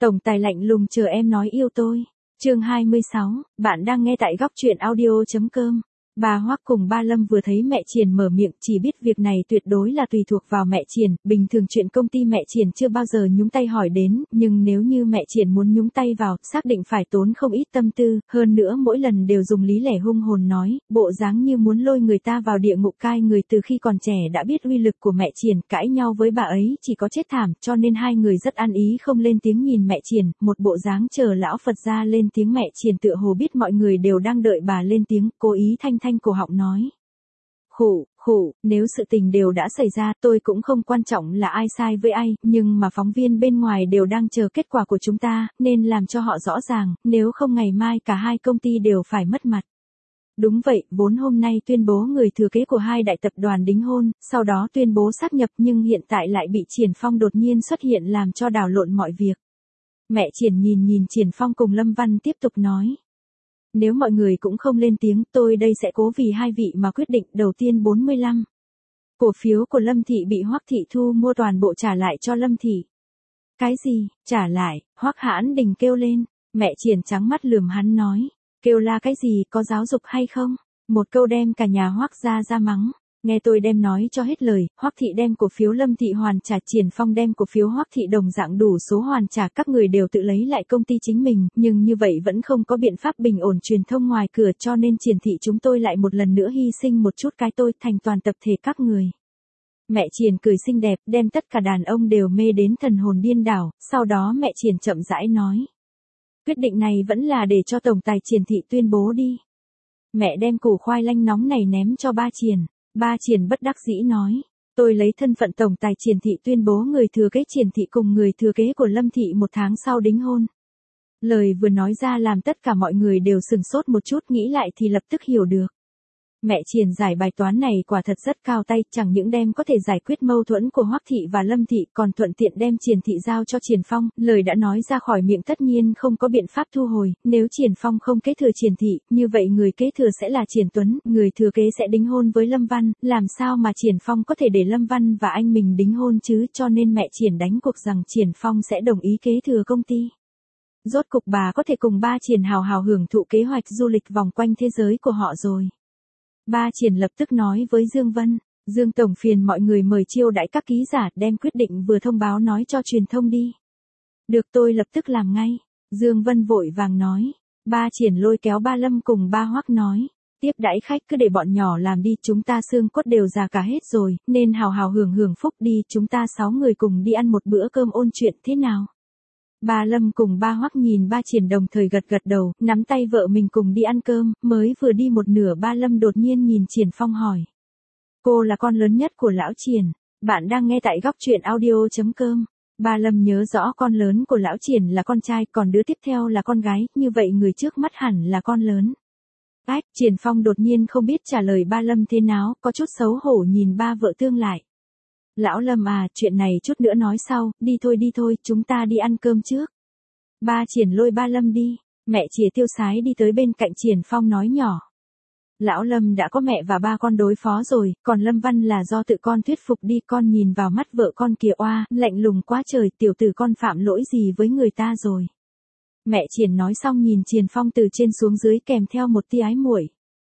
Tổng tài lạnh lùng chờ em nói yêu tôi. Chương 26, bạn đang nghe tại góc truyện audio.com. Bà Hoắc cùng ba Lâm vừa thấy mẹ Triển mở miệng, chỉ biết việc này tuyệt đối là tùy thuộc vào mẹ Triển, bình thường chuyện công ty mẹ Triển chưa bao giờ nhúng tay hỏi đến, nhưng nếu như mẹ Triển muốn nhúng tay vào, xác định phải tốn không ít tâm tư, hơn nữa mỗi lần đều dùng lý lẽ hung hồn nói, bộ dáng như muốn lôi người ta vào địa ngục cai người. Từ khi còn trẻ đã biết uy lực của mẹ Triển, cãi nhau với bà ấy chỉ có chết thảm, cho nên hai người rất ăn ý không lên tiếng nhìn mẹ Triển, một bộ dáng chờ lão Phật gia lên tiếng. Mẹ Triển tựa hồ biết mọi người đều đang đợi bà lên tiếng, cố ý thanh cổ họng nói. Khụ, nếu sự tình đều đã xảy ra, tôi cũng không quan trọng là ai sai với ai, nhưng mà phóng viên bên ngoài đều đang chờ kết quả của chúng ta, nên làm cho họ rõ ràng, nếu không ngày mai cả hai công ty đều phải mất mặt. Đúng vậy, vốn hôm nay tuyên bố người thừa kế của hai đại tập đoàn đính hôn, sau đó tuyên bố sáp nhập, nhưng hiện tại lại bị Triển Phong đột nhiên xuất hiện làm cho đảo lộn mọi việc. Mẹ Triển nhìn Triển Phong cùng Lâm Văn tiếp tục nói. Nếu mọi người cũng không lên tiếng, tôi đây sẽ cố vì hai vị mà quyết định. Đầu tiên 45. Cổ phiếu của Lâm Thị bị Hoắc Thị Thu mua toàn bộ trả lại cho Lâm Thị. Cái gì, trả lại? Hoắc Hãn Đình kêu lên. Mẹ Triển trắng mắt lườm hắn nói. Kêu la cái gì, có giáo dục hay không? Một câu đem cả nhà Hoắc ra mắng. Nghe tôi đem nói cho hết lời, Hoắc Thị đem cổ phiếu Lâm Thị hoàn trả, Triển Phong đem cổ phiếu Hoắc Thị đồng dạng đủ số hoàn trả, các người đều tự lấy lại công ty chính mình, nhưng như vậy vẫn không có biện pháp bình ổn truyền thông ngoài cửa, cho nên Triển Thị chúng tôi lại một lần nữa hy sinh một chút cái tôi thành toàn tập thể các người. Mẹ Triển cười xinh đẹp, đem tất cả đàn ông đều mê đến thần hồn điên đảo, sau đó mẹ Triển chậm rãi nói. Quyết định này vẫn là để cho tổng tài Triển Thị tuyên bố đi. Mẹ đem củ khoai lang nóng này ném cho ba Triển. Ba Triển bất đắc dĩ nói, tôi lấy thân phận tổng tài Triển Thị tuyên bố người thừa kế Triển Thị cùng người thừa kế của Lâm Thị một tháng sau đính hôn. Lời vừa nói ra làm tất cả mọi người đều sừng sốt một chút, nghĩ lại thì lập tức hiểu được. Mẹ Triển giải bài toán này quả thật rất cao tay, chẳng những đem có thể giải quyết mâu thuẫn của Hoắc Thị và Lâm Thị, còn thuận tiện đem Triển Thị giao cho Triển Phong, lời đã nói ra khỏi miệng tất nhiên không có biện pháp thu hồi, nếu Triển Phong không kế thừa Triển Thị, như vậy người kế thừa sẽ là Triển Tuấn, người thừa kế sẽ đính hôn với Lâm Văn, làm sao mà Triển Phong có thể để Lâm Văn và anh mình đính hôn chứ, cho nên mẹ Triển đánh cuộc rằng Triển Phong sẽ đồng ý kế thừa công ty. Rốt cục bà có thể cùng ba Triển hào hào hưởng thụ kế hoạch du lịch vòng quanh thế giới của họ rồi. Ba Triển lập tức nói với Dương Vân, Dương Tổng phiền mọi người mời chiêu đãi các ký giả, đem quyết định vừa thông báo nói cho truyền thông đi. Được, tôi lập tức làm ngay. Dương Vân vội vàng nói. Ba Triển lôi kéo ba Lâm cùng ba Hoắc nói. Tiếp đãi khách cứ để bọn nhỏ làm đi, chúng ta xương cốt đều già cả hết rồi, nên hào hào hưởng phúc đi, chúng ta 6 người cùng đi ăn một bữa cơm ôn chuyện thế nào? Ba Lâm cùng ba Hoắc nhìn ba Triển đồng thời gật đầu, nắm tay vợ mình cùng đi ăn cơm, mới vừa đi một nửa ba Lâm đột nhiên nhìn Triển Phong hỏi. Cô là con lớn nhất của lão Triển, bạn đang nghe tại góc truyện audio.com. Ba Lâm nhớ rõ con lớn của lão Triển là con trai, còn đứa tiếp theo là con gái, như vậy người trước mắt hẳn là con lớn. Ách, Triển Phong đột nhiên không biết trả lời ba Lâm thế nào, có chút xấu hổ nhìn ba vợ tương lại. Lão Lâm à, chuyện này chút nữa nói sau, đi thôi, chúng ta đi ăn cơm trước. Ba Triển lôi ba Lâm đi, mẹ Chìa tiêu sái đi tới bên cạnh Triển Phong nói nhỏ. Lão Lâm đã có mẹ và ba con đối phó rồi, còn Lâm Văn là do tự con thuyết phục đi, con nhìn vào mắt vợ con kìa, oa, lạnh lùng quá trời, tiểu tử con phạm lỗi gì với người ta rồi. Mẹ Triển nói xong nhìn Triển Phong từ trên xuống dưới kèm theo một tia ái muội.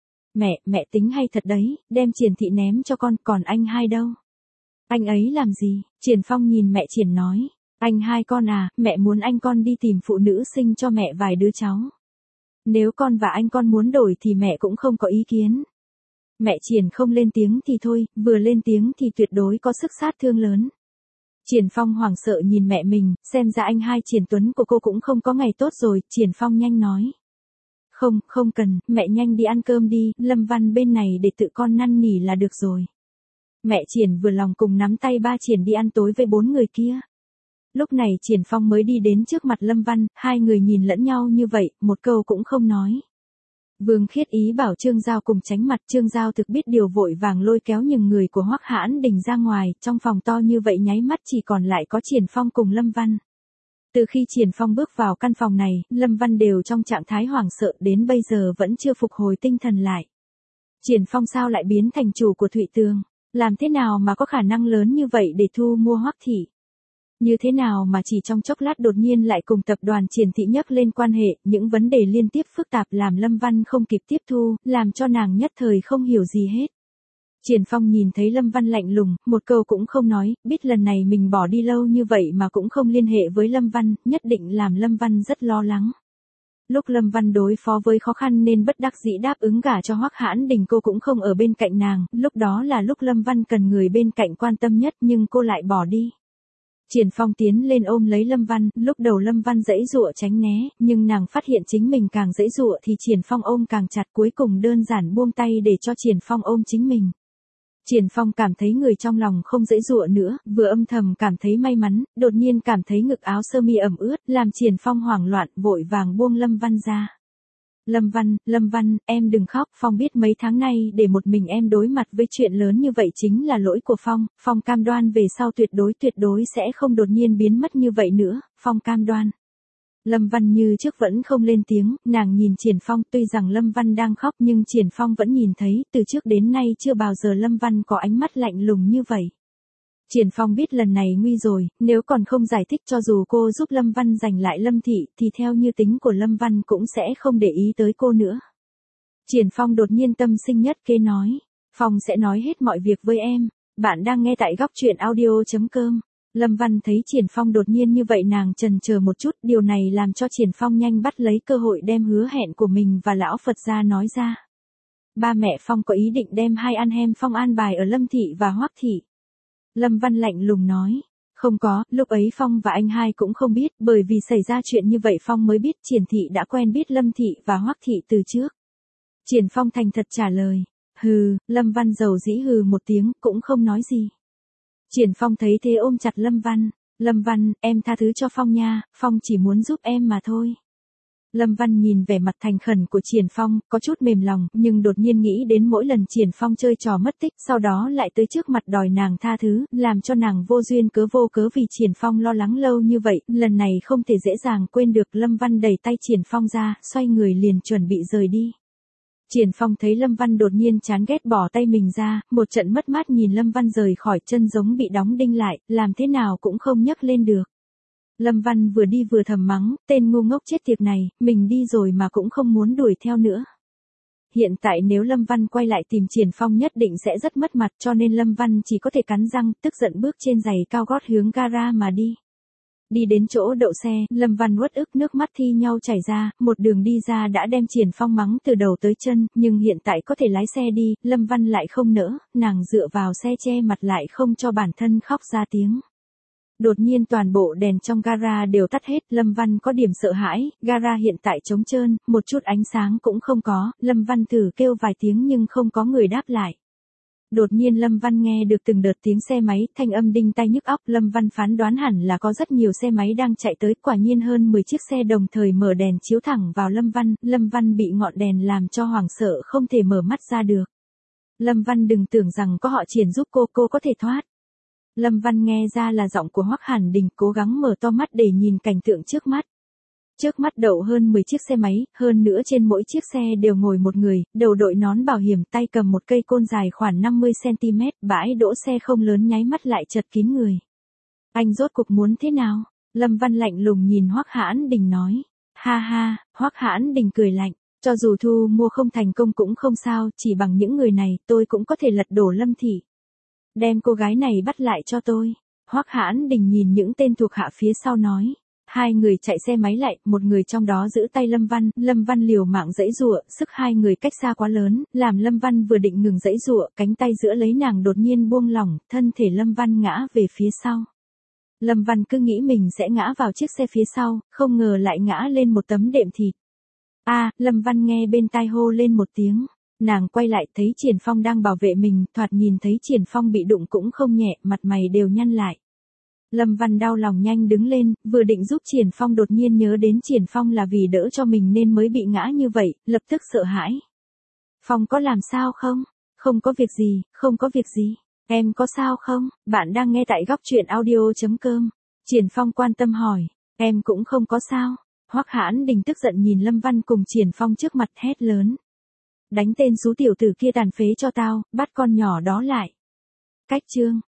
Mẹ tính hay thật đấy, đem Triển Thị ném cho con, còn anh hai đâu? Anh ấy làm gì? Triển Phong nhìn mẹ Triển nói. Anh hai con à, mẹ muốn anh con đi tìm phụ nữ sinh cho mẹ vài đứa cháu. Nếu con và anh con muốn đổi thì mẹ cũng không có ý kiến. Mẹ Triển không lên tiếng thì thôi, vừa lên tiếng thì tuyệt đối có sức sát thương lớn. Triển Phong hoảng sợ nhìn mẹ mình, xem ra anh hai Triển Tuấn của cô cũng không có ngày tốt rồi, Triển Phong nhanh nói. Không cần, mẹ nhanh đi ăn cơm đi, Lâm Văn bên này để tự con năn nỉ là được rồi. Mẹ Triển vừa lòng cùng nắm tay ba Triển đi ăn tối với 4 người kia. Lúc này Triển Phong mới đi đến trước mặt Lâm Văn, hai người nhìn lẫn nhau như vậy, một câu cũng không nói. Vương Khiết ý bảo Trương Giao cùng tránh mặt, Trương Giao thực biết điều vội vàng lôi kéo những người của Hoắc Hãn Đình ra ngoài, trong phòng to như vậy nháy mắt chỉ còn lại có Triển Phong cùng Lâm Văn. Từ khi Triển Phong bước vào căn phòng này, Lâm Văn đều trong trạng thái hoảng sợ, đến bây giờ vẫn chưa phục hồi tinh thần lại. Triển Phong sao lại biến thành chủ của Thụy Tường? Làm thế nào mà có khả năng lớn như vậy để thu mua Hoắc Thị? Như thế nào mà chỉ trong chốc lát đột nhiên lại cùng tập đoàn Triển Thị nhắc lên quan hệ, những vấn đề liên tiếp phức tạp làm Lâm Văn không kịp tiếp thu, làm cho nàng nhất thời không hiểu gì hết. Triển Phong nhìn thấy Lâm Văn lạnh lùng, một câu cũng không nói, biết lần này mình bỏ đi lâu như vậy mà cũng không liên hệ với Lâm Văn, nhất định làm Lâm Văn rất lo lắng. Lúc Lâm Văn đối phó với khó khăn nên bất đắc dĩ đáp ứng gả cho Hoắc Hãn Đình, cô cũng không ở bên cạnh nàng, lúc đó là lúc Lâm Văn cần người bên cạnh quan tâm nhất nhưng cô lại bỏ đi. Triển Phong tiến lên ôm lấy Lâm Văn, lúc đầu Lâm Văn giãy giụa tránh né, nhưng nàng phát hiện chính mình càng giãy giụa thì Triển Phong ôm càng chặt, cuối cùng đơn giản buông tay để cho Triển Phong ôm chính mình. Triển Phong cảm thấy người trong lòng không giãy giụa nữa, vừa âm thầm cảm thấy may mắn, đột nhiên cảm thấy ngực áo sơ mi ẩm ướt, làm Triển Phong hoảng loạn, vội vàng buông Lâm Văn ra. Lâm Văn, em đừng khóc, Phong biết mấy tháng nay để một mình em đối mặt với chuyện lớn như vậy chính là lỗi của Phong, Phong cam đoan về sau tuyệt đối sẽ không đột nhiên biến mất như vậy nữa, Phong cam đoan. Lâm Văn như trước vẫn không lên tiếng, nàng nhìn Triển Phong, tuy rằng Lâm Văn đang khóc nhưng Triển Phong vẫn nhìn thấy, từ trước đến nay chưa bao giờ Lâm Văn có ánh mắt lạnh lùng như vậy. Triển Phong biết lần này nguy rồi, nếu còn không giải thích cho dù cô giúp Lâm Văn giành lại Lâm Thị thì theo như tính của Lâm Văn cũng sẽ không để ý tới cô nữa. Triển Phong đột nhiên tâm sinh nhất kế nói, Phong sẽ nói hết mọi việc với em, bạn đang nghe tại góc truyện audio.com. Lâm Văn thấy Triển Phong đột nhiên như vậy nàng chần chờ một chút, điều này làm cho Triển Phong nhanh bắt lấy cơ hội đem hứa hẹn của mình và lão Phật gia nói ra. Ba mẹ Phong có ý định đem hai ăn hem Phong an bài ở Lâm Thị và Hoắc Thị. Lâm Văn lạnh lùng nói, không có, lúc ấy Phong và anh hai cũng không biết, bởi vì xảy ra chuyện như vậy Phong mới biết Triển Thị đã quen biết Lâm Thị và Hoắc Thị từ trước. Triển Phong thành thật trả lời, hừ, Lâm Văn dầu dĩ hừ một tiếng, cũng không nói gì. Triển Phong thấy thế ôm chặt Lâm Văn, em tha thứ cho Phong nha, Phong chỉ muốn giúp em mà thôi. Lâm Văn nhìn vẻ mặt thành khẩn của Triển Phong, có chút mềm lòng, nhưng đột nhiên nghĩ đến mỗi lần Triển Phong chơi trò mất tích, sau đó lại tới trước mặt đòi nàng tha thứ, làm cho nàng vô duyên cớ vô cớ vì Triển Phong lo lắng lâu như vậy, lần này không thể dễ dàng quên được. Lâm Văn đẩy tay Triển Phong ra, xoay người liền chuẩn bị rời đi. Triển Phong thấy Lâm Văn đột nhiên chán ghét bỏ tay mình ra, một trận mất mát nhìn Lâm Văn rời khỏi chân giống bị đóng đinh lại, làm thế nào cũng không nhấc lên được. Lâm Văn vừa đi vừa thầm mắng, tên ngu ngốc chết tiệt này, mình đi rồi mà cũng không muốn đuổi theo nữa. Hiện tại nếu Lâm Văn quay lại tìm Triển Phong nhất định sẽ rất mất mặt, cho nên Lâm Văn chỉ có thể cắn răng, tức giận bước trên giày cao gót hướng gara mà đi. Đi đến chỗ đậu xe, Lâm Văn uất ức nước mắt thi nhau chảy ra, một đường đi ra đã đem Triển Phong mắng từ đầu tới chân, nhưng hiện tại có thể lái xe đi, Lâm Văn lại không nỡ, nàng dựa vào xe che mặt lại không cho bản thân khóc ra tiếng. Đột nhiên toàn bộ đèn trong gara đều tắt hết, Lâm Văn có điểm sợ hãi, gara hiện tại trống trơn, một chút ánh sáng cũng không có, Lâm Văn thử kêu vài tiếng nhưng không có người đáp lại. Đột nhiên Lâm Văn nghe được từng đợt tiếng xe máy, thanh âm đinh tai nhức óc, Lâm Văn phán đoán hẳn là có rất nhiều xe máy đang chạy tới, quả nhiên hơn 10 chiếc xe đồng thời mở đèn chiếu thẳng vào Lâm Văn bị ngọn đèn làm cho hoảng sợ không thể mở mắt ra được. Lâm Văn đừng tưởng rằng có họ Triển giúp cô có thể thoát. Lâm Văn nghe ra là giọng của Hoắc Hàn Đình, cố gắng mở to mắt để nhìn cảnh tượng trước mắt. Trước mắt đậu hơn 10 chiếc xe máy, hơn nữa trên mỗi chiếc xe đều ngồi một người, đầu đội nón bảo hiểm, tay cầm một cây côn dài khoảng 50cm, bãi đỗ xe không lớn nháy mắt lại chật kín người. Anh rốt cuộc muốn thế nào? Lâm Văn lạnh lùng nhìn Hoắc Hãn Đình nói. Ha ha, Hoắc Hãn Đình cười lạnh, cho dù thu mua không thành công cũng không sao, chỉ bằng những người này tôi cũng có thể lật đổ Lâm Thị. Đem cô gái này bắt lại cho tôi. Hoắc Hãn Đình nhìn những tên thuộc hạ phía sau nói. Hai người chạy xe máy lại, một người trong đó giữ tay Lâm Văn liều mạng giãy giụa, sức hai người cách xa quá lớn, làm Lâm Văn vừa định ngừng giãy giụa, cánh tay giữa lấy nàng đột nhiên buông lỏng, thân thể Lâm Văn ngã về phía sau. Lâm Văn cứ nghĩ mình sẽ ngã vào chiếc xe phía sau, không ngờ lại ngã lên một tấm đệm thịt. Lâm Văn nghe bên tai hô lên một tiếng. Nàng quay lại thấy Triển Phong đang bảo vệ mình, thoạt nhìn thấy Triển Phong bị đụng cũng không nhẹ, mặt mày đều nhăn lại. Lâm Văn đau lòng nhanh đứng lên, vừa định giúp Triển Phong đột nhiên nhớ đến Triển Phong là vì đỡ cho mình nên mới bị ngã như vậy, lập tức sợ hãi. Phong có làm sao không? Không có việc gì, không có việc gì. Em có sao không? Bạn đang nghe tại góc truyện audio.com. Triển Phong quan tâm hỏi. Em cũng không có sao. Hoắc Hãn Đình tức giận nhìn Lâm Văn cùng Triển Phong trước mặt hét lớn. Đánh tên xú tiểu tử kia tàn phế cho tao, bắt con nhỏ đó lại. Cách chương.